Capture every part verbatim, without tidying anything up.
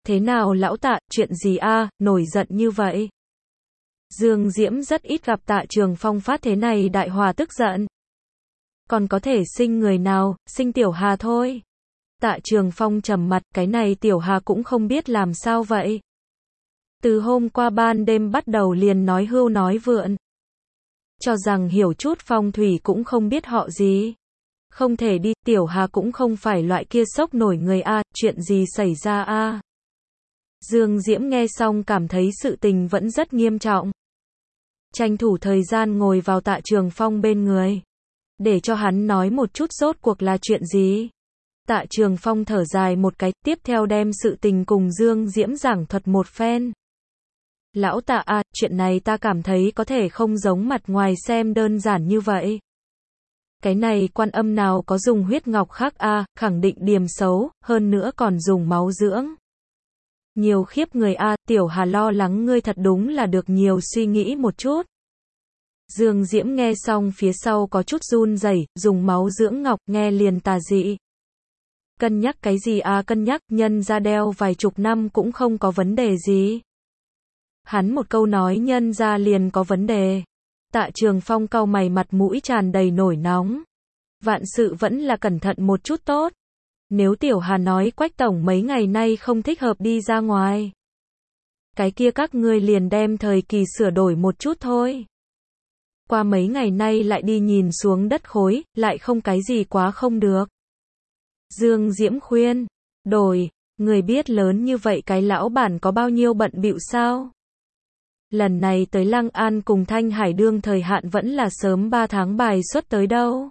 Thế nào lão Tạ, chuyện gì a, nổi giận như vậy? Dương Diễm rất ít gặp Tạ Trường Phong phát thế này đại hòa tức giận. Còn có thể sinh người nào, sinh Tiểu Hà thôi. Tạ Trường Phong trầm mặt, cái này Tiểu Hà cũng không biết làm sao vậy. Từ hôm qua ban đêm bắt đầu liền nói hưu nói vượn. Cho rằng hiểu chút phong thủy cũng không biết họ gì. Không thể đi, Tiểu Hà cũng không phải loại kia sốc nổi người a, chuyện gì xảy ra a? Dương Diễm nghe xong cảm thấy sự tình vẫn rất nghiêm trọng. Tranh thủ thời gian ngồi vào Tạ Trường Phong bên người. Để cho hắn nói một chút rốt cuộc là chuyện gì. Tạ Trường Phong thở dài một cái, tiếp theo đem sự tình cùng Dương Diễm giảng thuật một phen. Lão Tạ à, chuyện này ta cảm thấy có thể không giống mặt ngoài xem đơn giản như vậy. Cái này Quan Âm nào có dùng huyết ngọc khác a, à, khẳng định điểm xấu, hơn nữa còn dùng máu dưỡng. Nhiều khiếp người a, à, Tiểu Hà lo lắng ngươi thật đúng là được nhiều suy nghĩ một chút. Dương Diễm nghe xong phía sau có chút run rẩy, dùng máu dưỡng ngọc, nghe liền tà dị. Cân nhắc cái gì à, cân nhắc, nhân ra đeo vài chục năm cũng không có vấn đề gì. Hắn một câu nói nhân ra liền có vấn đề. Tạ Trường Phong cau mày, mặt mũi tràn đầy nổi nóng. Vạn sự vẫn là cẩn thận một chút tốt. Nếu Tiểu Hà nói Quách tổng mấy ngày nay không thích hợp đi ra ngoài, cái kia các ngươi liền đem thời kỳ sửa đổi một chút thôi. Qua mấy ngày nay lại đi nhìn xuống đất khối, lại không cái gì quá không được. Dương Diễm khuyên, đổi, người biết lớn như vậy cái lão bản có bao nhiêu bận bịu sao? Lần này tới Lăng An cùng Thanh Hải đương thời hạn vẫn là sớm ba tháng bài xuất tới đâu.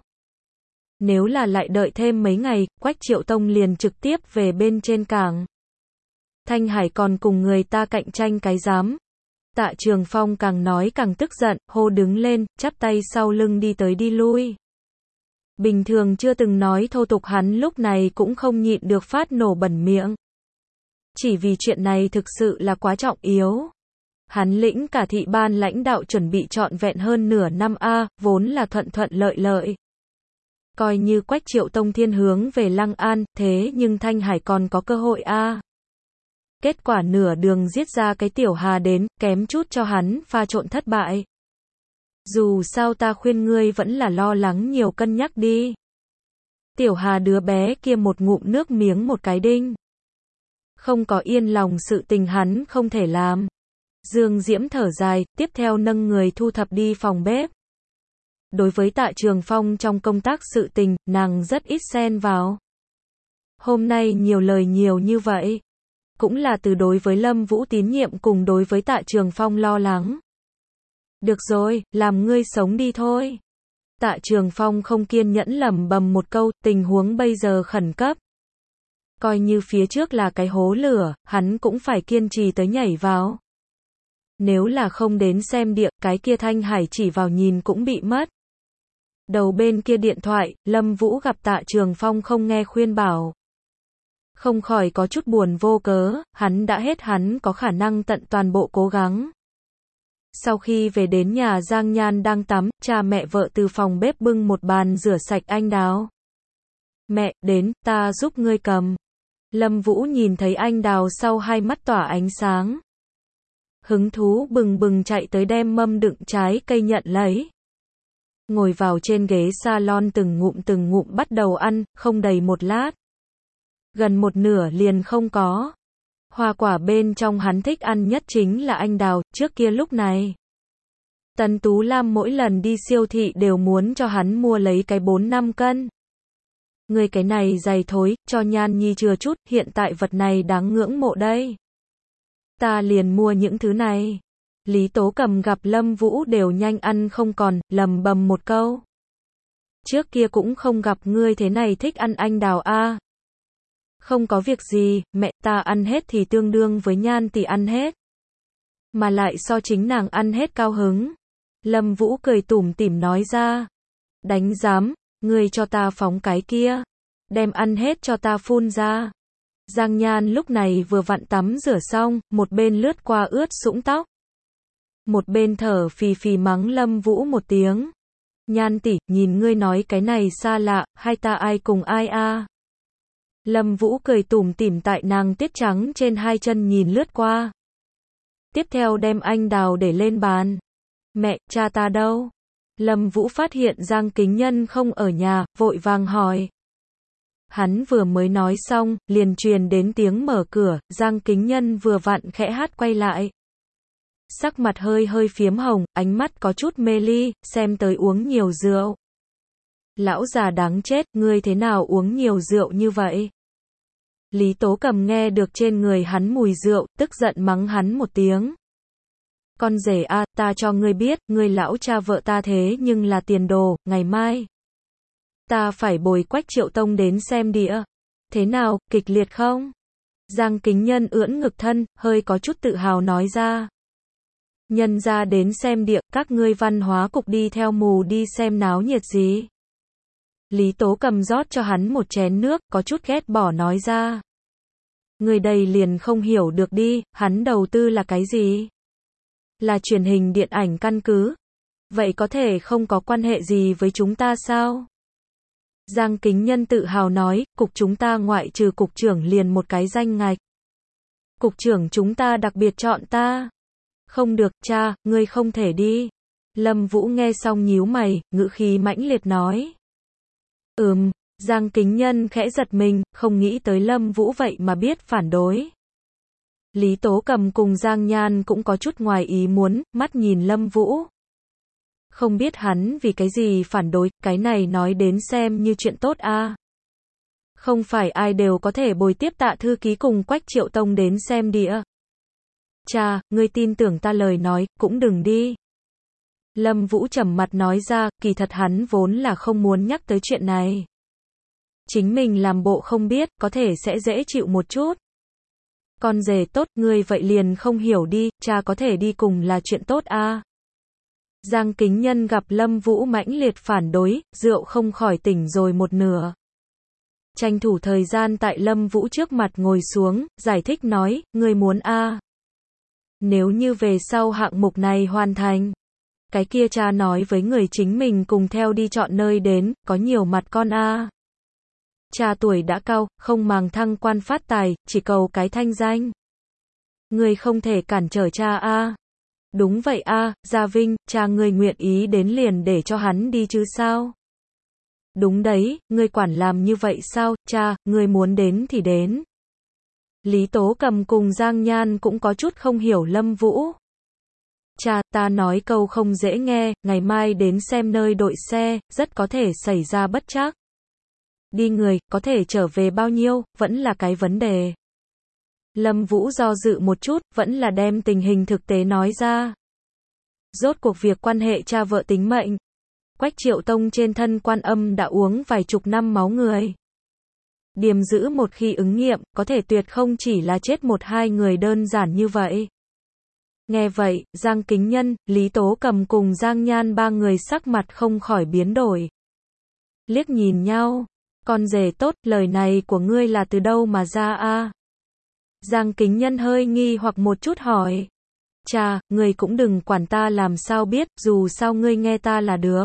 Nếu là lại đợi thêm mấy ngày, Quách Triệu Tông liền trực tiếp về bên trên cảng. Thanh Hải còn cùng người ta cạnh tranh cái dám. Tạ Trường Phong càng nói càng tức giận, hô đứng lên, chắp tay sau lưng đi tới đi lui. Bình thường chưa từng nói thô tục hắn lúc này cũng không nhịn được phát nổ bẩn miệng. Chỉ vì chuyện này thực sự là quá trọng yếu. Hắn lĩnh cả thị ban lãnh đạo chuẩn bị trọn vẹn hơn nửa năm a, vốn là thuận thuận lợi lợi. Coi như Quách Triệu Tông thiên hướng về Lăng An, thế nhưng Thanh Hải còn có cơ hội a. Kết quả nửa đường giết ra cái Tiểu Hà đến, kém chút cho hắn pha trộn thất bại. Dù sao ta khuyên ngươi vẫn là lo lắng nhiều cân nhắc đi. Tiểu Hà đứa bé kia một ngụm nước miếng một cái đinh. Không có yên lòng sự tình hắn không thể làm. Dương Diễm thở dài, tiếp theo nâng người thu thập đi phòng bếp. Đối với Tạ Trường Phong trong công tác sự tình, nàng rất ít xen vào. Hôm nay nhiều lời nhiều như vậy, cũng là từ đối với Lâm Vũ tín nhiệm cùng đối với Tạ Trường Phong lo lắng. Được rồi, làm ngươi sống đi thôi. Tạ Trường Phong không kiên nhẫn lẩm bẩm một câu, tình huống bây giờ khẩn cấp. Coi như phía trước là cái hố lửa, hắn cũng phải kiên trì tới nhảy vào. Nếu là không đến xem địa, cái kia Thanh Hải chỉ vào nhìn cũng bị mất. Đầu bên kia điện thoại, Lâm Vũ gặp Tạ Trường Phong không nghe khuyên bảo. Không khỏi có chút buồn vô cớ, hắn đã hết hắn có khả năng tận toàn bộ cố gắng. Sau khi về đến nhà, Giang Nhan đang tắm, cha mẹ vợ từ phòng bếp bưng một bàn rửa sạch anh đào. Mẹ, đến, ta giúp ngươi cầm. Lâm Vũ nhìn thấy anh đào sau hai mắt tỏa ánh sáng. Hứng thú bừng bừng chạy tới đem mâm đựng trái cây nhận lấy. Ngồi vào trên ghế salon từng ngụm từng ngụm bắt đầu ăn, không đầy một lát. Gần một nửa liền không có. Hoa quả bên trong hắn thích ăn nhất chính là anh đào, trước kia lúc này. Tần Tú Lam mỗi lần đi siêu thị đều muốn cho hắn mua lấy cái bốn năm cân. Người cái này dày thối, cho Nhan Nhi chừa chút, hiện tại vật này đáng ngưỡng mộ đây. Ta liền mua những thứ này. Lý Tố Cầm gặp Lâm Vũ đều nhanh ăn không còn, lầm bầm một câu. Trước kia cũng không gặp ngươi thế này thích ăn anh đào a. Không có việc gì, mẹ ta ăn hết thì tương đương với Nhan tỷ ăn hết. Mà lại so chính nàng ăn hết cao hứng. Lâm Vũ cười tủm tỉm nói ra. Đánh giám, ngươi cho ta phóng cái kia. Đem ăn hết cho ta phun ra. Giang Nhan lúc này vừa vặn tắm rửa xong, một bên lướt qua ướt sũng tóc. Một bên thở phì phì mắng Lâm Vũ một tiếng. Nhan tỷ, nhìn ngươi nói cái này xa lạ, hay ta ai cùng ai a? Lâm Vũ cười tủm tỉm tại nàng tiết trắng trên hai chân nhìn lướt qua. Tiếp theo đem anh đào để lên bàn. Mẹ, cha ta đâu? Lâm Vũ phát hiện Giang Kính Nhân không ở nhà, vội vàng hỏi. Hắn vừa mới nói xong, liền truyền đến tiếng mở cửa, Giang Kính Nhân vừa vặn khẽ hát quay lại. Sắc mặt hơi hơi phiếm hồng, ánh mắt có chút mê ly, xem tới uống nhiều rượu. Lão già đáng chết, ngươi thế nào uống nhiều rượu như vậy? Lý Tố Cầm nghe được trên người hắn mùi rượu, tức giận mắng hắn một tiếng. Con rể a, ta cho ngươi biết, ngươi lão cha vợ ta thế nhưng là tiền đồ, ngày mai ta phải bồi Quách Triệu Tông đến xem đĩa. Thế nào, kịch liệt không? Giang Kính Nhân ưỡn ngực thân, hơi có chút tự hào nói ra. Nhân ra đến xem đĩa, các ngươi văn hóa cục đi theo mù đi xem náo nhiệt gì? Lý Tố Cầm rót cho hắn một chén nước, có chút ghét bỏ nói ra. Người đây liền không hiểu được đi, hắn đầu tư là cái gì? Là truyền hình điện ảnh căn cứ? Vậy có thể không có quan hệ gì với chúng ta sao? Giang Kính Nhân tự hào nói, cục chúng ta ngoại trừ cục trưởng liền một cái danh ngạch. Cục trưởng chúng ta đặc biệt chọn ta. Không được, cha, ngươi không thể đi. Lâm Vũ nghe xong nhíu mày, ngữ khí mãnh liệt nói. Ừm, Giang Kính Nhân khẽ giật mình, không nghĩ tới Lâm Vũ vậy mà biết phản đối. Lý Tố Cầm cùng Giang Nhan cũng có chút ngoài ý muốn, mắt nhìn Lâm Vũ. Không biết hắn vì cái gì phản đối, cái này nói đến xem như chuyện tốt a. À. Không phải ai đều có thể bồi tiếp Tạ thư ký cùng Quách Triệu Tông đến xem đĩa. Cha, ngươi tin tưởng ta lời nói, cũng đừng đi. Lâm Vũ trầm mặt nói ra, kỳ thật hắn vốn là không muốn nhắc tới chuyện này. Chính mình làm bộ không biết, có thể sẽ dễ chịu một chút. Con rể tốt, ngươi vậy liền không hiểu đi, cha có thể đi cùng là chuyện tốt a. À. Giang Kính Nhân gặp Lâm Vũ mãnh liệt phản đối, rượu không khỏi tỉnh rồi một nửa. Tranh thủ thời gian tại Lâm Vũ trước mặt ngồi xuống, giải thích nói, ngươi muốn a. À. Nếu như về sau hạng mục này hoàn thành, cái kia cha nói với người chính mình cùng theo đi chọn nơi đến, có nhiều mặt con a. À. Cha tuổi đã cao, không màng thăng quan phát tài, chỉ cầu cái thanh danh. Ngươi không thể cản trở cha a. À. Đúng vậy a, à, Gia Vinh, cha ngươi nguyện ý đến liền để cho hắn đi chứ sao? Đúng đấy, ngươi quản làm như vậy sao, cha, ngươi muốn đến thì đến. Lý Tố Cầm cùng Giang Nhan cũng có chút không hiểu Lâm Vũ. Cha, ta nói câu không dễ nghe, ngày mai đến xem nơi đội xe, rất có thể xảy ra bất trắc. Đi người, có thể trở về bao nhiêu, vẫn là cái vấn đề. Lâm Vũ do dự một chút, vẫn là đem tình hình thực tế nói ra. Rốt cuộc việc quan hệ cha vợ tính mệnh. Quách Triệu Tông trên thân Quan Âm đã uống vài chục năm máu người. Điềm giữ một khi ứng nghiệm, có thể tuyệt không chỉ là chết một hai người đơn giản như vậy. Nghe vậy, Giang Kính Nhân, Lý Tố Cầm cùng Giang Nhan ba người sắc mặt không khỏi biến đổi. Liếc nhìn nhau, con rể tốt, lời này của ngươi là từ đâu mà ra a? À? Giang Kính Nhân hơi nghi hoặc một chút hỏi. Cha, ngươi cũng đừng quản ta làm sao biết, dù sao ngươi nghe ta là được.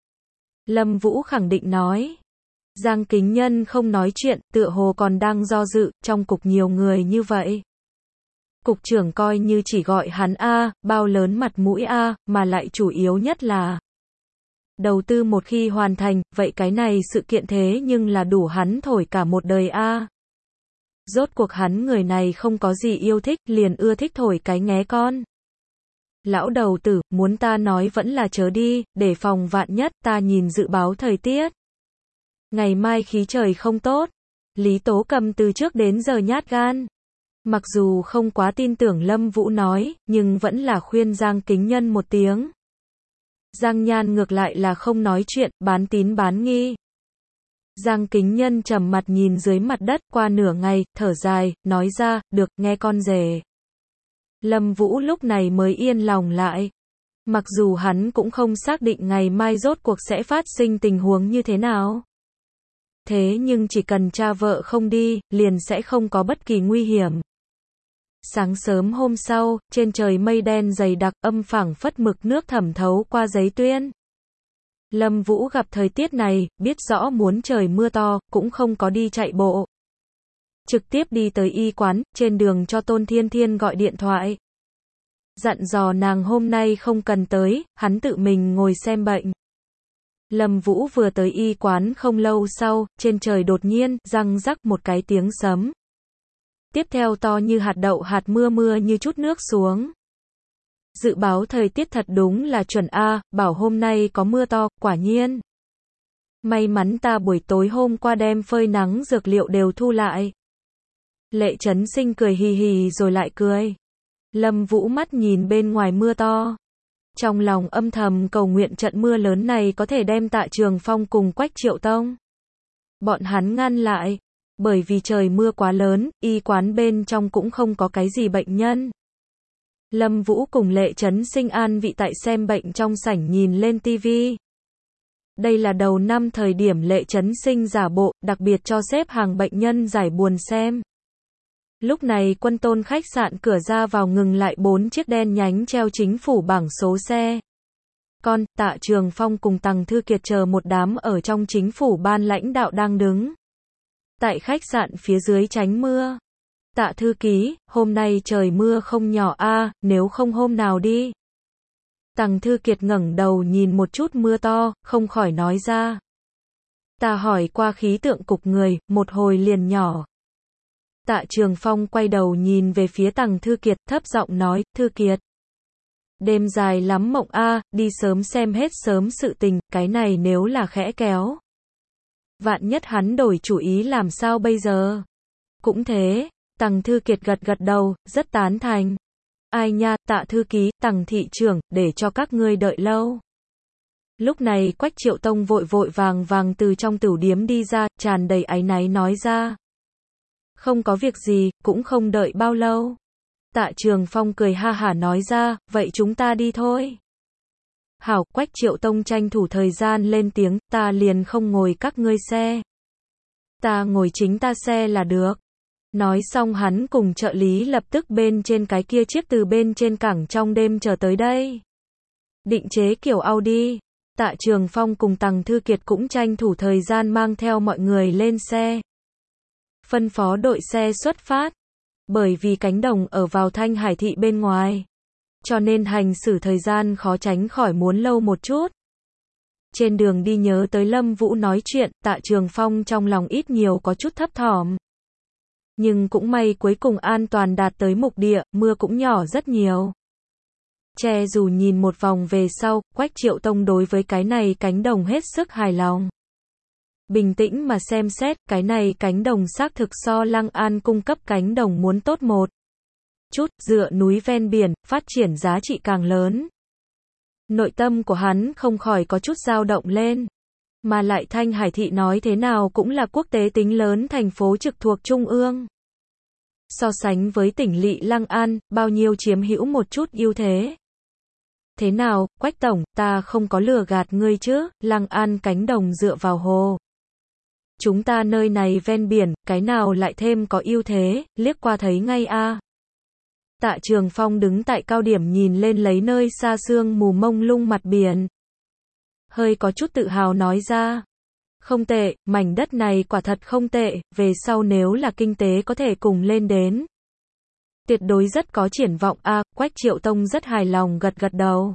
Lâm Vũ khẳng định nói. Giang Kính Nhân không nói chuyện, tựa hồ còn đang do dự, trong cục nhiều người như vậy. Cục trưởng coi như chỉ gọi hắn A, bao lớn mặt mũi A, mà lại chủ yếu nhất là đầu tư một khi hoàn thành, vậy cái này sự kiện thế nhưng là đủ hắn thổi cả một đời A. Rốt cuộc hắn người này không có gì yêu thích, liền ưa thích thổi cái nghé con. Lão đầu tử, muốn ta nói vẫn là chớ đi, để phòng vạn nhất, ta nhìn dự báo thời tiết. Ngày mai khí trời không tốt. Lý Tố Cầm từ trước đến giờ nhát gan. Mặc dù không quá tin tưởng Lâm Vũ nói, nhưng vẫn là khuyên Giang Kính Nhân một tiếng. Giang Nhan ngược lại là không nói chuyện, bán tín bán nghi. Giang Kính Nhân trầm mặt nhìn dưới mặt đất, qua nửa ngày, thở dài, nói ra, được, nghe con rể. Lâm Vũ lúc này mới yên lòng lại. Mặc dù hắn cũng không xác định ngày mai rốt cuộc sẽ phát sinh tình huống như thế nào. Thế nhưng chỉ cần cha vợ không đi, liền sẽ không có bất kỳ nguy hiểm. Sáng sớm hôm sau, trên trời mây đen dày đặc, âm phảng phất mực nước thẩm thấu qua giấy tuyên. Lâm Vũ gặp thời tiết này, biết rõ muốn trời mưa to, cũng không có đi chạy bộ. trực tiếp đi tới y quán, trên đường cho Tôn Thiên Thiên gọi điện thoại. Dặn dò nàng hôm nay không cần tới, hắn tự mình ngồi xem bệnh. Lâm Vũ vừa tới y quán không lâu sau, trên trời đột nhiên, răng rắc một cái tiếng sấm. Tiếp theo to như hạt đậu hạt mưa mưa như chút nước xuống. Dự báo thời tiết thật đúng là chuẩn A, bảo hôm nay có mưa to, quả nhiên. May mắn ta buổi tối hôm qua đem phơi nắng dược liệu đều thu lại. Lệ Chấn Sinh cười hì hì rồi lại cười. Lâm Vũ mắt nhìn bên ngoài mưa to. Trong lòng âm thầm cầu nguyện trận mưa lớn này có thể đem Tạ Trường Phong cùng Quách Triệu Tông. Bọn hắn ngăn lại. Bởi vì trời mưa quá lớn, y quán bên trong cũng không có cái gì bệnh nhân. Lâm Vũ cùng Lệ Chấn Sinh an vị tại xem bệnh trong sảnh nhìn lên tivi. Đây là đầu năm thời điểm Lệ Chấn Sinh giả bộ, đặc biệt cho xếp hàng bệnh nhân giải buồn xem. Lúc này Quân Tôn khách sạn cửa ra vào ngừng lại bốn chiếc đen nhánh treo chính phủ bảng số xe. Con, Tạ Trường Phong cùng Tằng Thư Kiệt chờ một đám ở trong chính phủ ban lãnh đạo đang đứng. Tại khách sạn phía dưới tránh mưa. Tạ thư ký, hôm nay trời mưa không nhỏ a, nếu không hôm nào đi. Tằng Thư Kiệt ngẩng đầu nhìn một chút mưa to, không khỏi nói ra. Ta hỏi qua khí tượng cục người, một hồi liền nhỏ. Tạ Trường Phong quay đầu nhìn về phía Tằng Thư Kiệt, thấp giọng nói, Thư Kiệt. Đêm dài lắm mộng a, đi sớm xem hết sớm sự tình, cái này nếu là khẽ kéo. Vạn nhất hắn đổi chủ ý làm sao bây giờ? Cũng thế, Tằng Thư Kiệt gật gật đầu, rất tán thành. Ai nha, Tạ thư ký, Tằng thị trưởng, để cho các ngươi đợi lâu. Lúc này Quách Triệu Tông vội vội vàng vàng từ trong tửu điếm đi ra, tràn đầy áy náy nói ra. Không có việc gì, cũng không đợi bao lâu. Tạ Trường Phong cười ha hả nói ra, vậy chúng ta đi thôi. Hảo, Quách Triệu Tông tranh thủ thời gian lên tiếng, ta liền không ngồi các ngươi xe. Ta ngồi chính ta xe là được. Nói xong hắn cùng trợ lý lập tức bên trên cái kia chiếc từ bên trên cảng trong đêm chờ tới đây. Định chế kiểu Audi. Tạ Trường Phong cùng Tằng Thư Kiệt cũng tranh thủ thời gian mang theo mọi người lên xe. Phân phó đội xe xuất phát. Bởi vì cánh đồng ở vào Thanh Hải thị bên ngoài. Cho nên hành xử thời gian khó tránh khỏi muốn lâu một chút. Trên đường đi nhớ tới Lâm Vũ nói chuyện, Tạ Trường Phong trong lòng ít nhiều có chút thấp thỏm. Nhưng cũng may cuối cùng an toàn đạt tới mục địa, mưa cũng nhỏ rất nhiều. Che dù nhìn một vòng về sau, Quách Triệu Tông đối với cái này cánh đồng hết sức hài lòng. Bình tĩnh mà xem xét, cái này cánh đồng xác thực so Lăng An cung cấp cánh đồng muốn tốt một chút, dựa núi ven biển, phát triển giá trị càng lớn. Nội tâm của hắn không khỏi có chút dao động lên. Mà lại Thanh Hải thị nói thế nào cũng là quốc tế tính lớn thành phố trực thuộc Trung ương. So sánh với tỉnh lỵ Lăng An, bao nhiêu chiếm hữu một chút ưu thế. Thế nào, Quách tổng, ta không có lừa gạt ngươi chứ, Lăng An cánh đồng dựa vào hồ. Chúng ta nơi này ven biển, cái nào lại thêm có ưu thế, liếc qua thấy ngay a. Tạ Trường Phong đứng tại cao điểm nhìn lên lấy nơi xa sương mù mông lung mặt biển. Hơi có chút tự hào nói ra. Không tệ, mảnh đất này quả thật không tệ, về sau nếu là kinh tế có thể cùng lên đến. Tuyệt đối rất có triển vọng a. Quách Triệu Tông rất hài lòng gật gật đầu.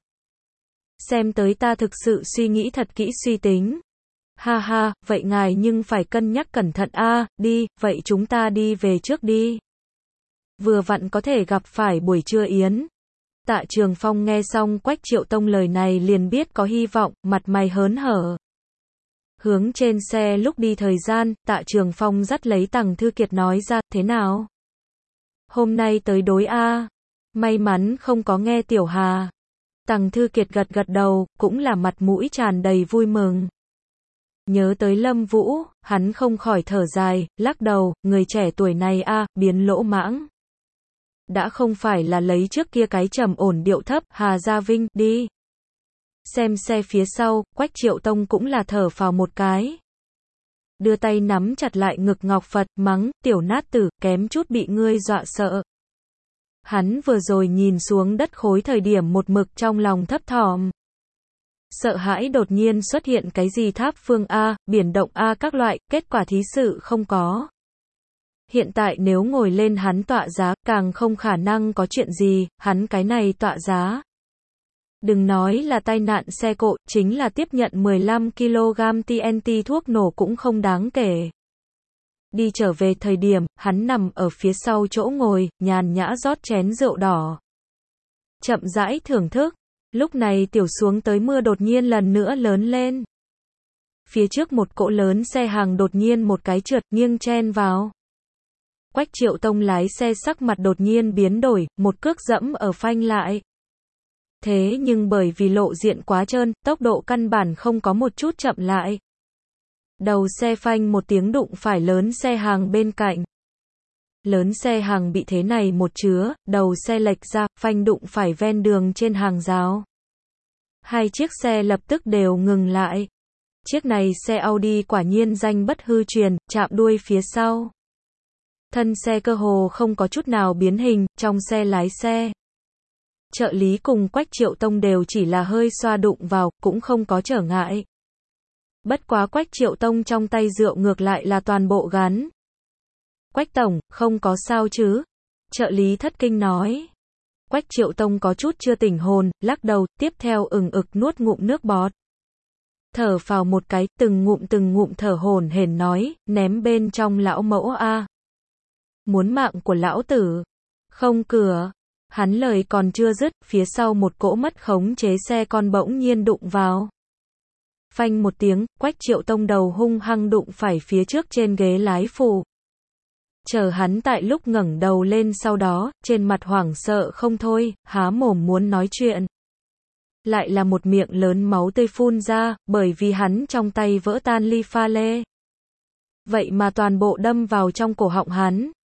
Xem tới ta thực sự suy nghĩ thật kỹ suy tính. Ha ha, vậy ngài nhưng phải cân nhắc cẩn thận a, đi, vậy chúng ta đi về trước đi. Vừa vặn có thể gặp phải buổi trưa yến. Tạ Trường Phong nghe xong Quách Triệu Tông lời này liền biết có hy vọng, mặt mày hớn hở. Hướng trên xe lúc đi thời gian, Tạ Trường Phong dắt lấy Tằng Thư Kiệt nói ra, thế nào? Hôm nay tới đối a. May mắn không có nghe Tiểu Hà. Tằng Thư Kiệt gật gật đầu, cũng là mặt mũi tràn đầy vui mừng. Nhớ tới Lâm Vũ, hắn không khỏi thở dài, lắc đầu, người trẻ tuổi này a, biến lỗ mãng. Đã không phải là lấy trước kia cái trầm ổn điệu thấp, Hà Gia Vinh, đi. Xem xe phía sau, Quách Triệu Tông cũng là thở phào một cái. Đưa tay nắm chặt lại ngực Ngọc Phật, mắng, tiểu nát tử, kém chút bị ngươi dọa sợ. Hắn vừa rồi nhìn xuống đất khối thời điểm một mực trong lòng thấp thỏm. Sợ hãi đột nhiên xuất hiện cái gì tháp phương A, biển động A các loại, kết quả thí sự không có. Hiện tại nếu ngồi lên hắn tọa giá, càng không khả năng có chuyện gì, hắn cái này tọa giá. Đừng nói là tai nạn xe cộ, chính là tiếp nhận mười lăm ki lô gam T N T thuốc nổ cũng không đáng kể. Đi trở về thời điểm, hắn nằm ở phía sau chỗ ngồi, nhàn nhã rót chén rượu đỏ. Chậm rãi thưởng thức. Lúc này tiểu xuống tới mưa đột nhiên lần nữa lớn lên. Phía trước một cỗ lớn xe hàng đột nhiên một cái trượt nghiêng chen vào. Quách Triệu Tông lái xe sắc mặt đột nhiên biến đổi, một cước dẫm ở phanh lại. Thế nhưng bởi vì lộ diện quá trơn, tốc độ căn bản không có một chút chậm lại. Đầu xe phanh một tiếng đụng phải lớn xe hàng bên cạnh. Lớn xe hàng bị thế này một chứa, đầu xe lệch ra, phanh đụng phải ven đường trên hàng rào. Hai chiếc xe lập tức đều ngừng lại. Chiếc này xe Audi quả nhiên danh bất hư truyền, chạm đuôi phía sau. Thân xe cơ hồ không có chút nào biến hình, trong xe lái xe. Trợ lý cùng Quách Triệu Tông đều chỉ là hơi xoa đụng vào, cũng không có trở ngại. Bất quá Quách Triệu Tông trong tay rượu ngược lại là toàn bộ gắn. Quách tổng, không có sao chứ? Trợ lý thất kinh nói. Quách Triệu Tông có chút chưa tỉnh hồn, lắc đầu, tiếp theo ừng ực nuốt ngụm nước bọt. Thở phào một cái, từng ngụm từng ngụm thở hổn hển nói, ném bên trong lão mẫu a. Muốn mạng của lão tử. Không cửa. Hắn lời còn chưa dứt, phía sau một cỗ mất khống chế xe con bỗng nhiên đụng vào. Phanh một tiếng, Quách Triệu Tông đầu hung hăng đụng phải phía trước trên ghế lái phụ. Chờ hắn tại lúc ngẩng đầu lên sau đó, trên mặt hoảng sợ không thôi, há mồm muốn nói chuyện. Lại là một miệng lớn máu tươi phun ra, bởi vì hắn trong tay vỡ tan ly pha lê. Vậy mà toàn bộ đâm vào trong cổ họng hắn.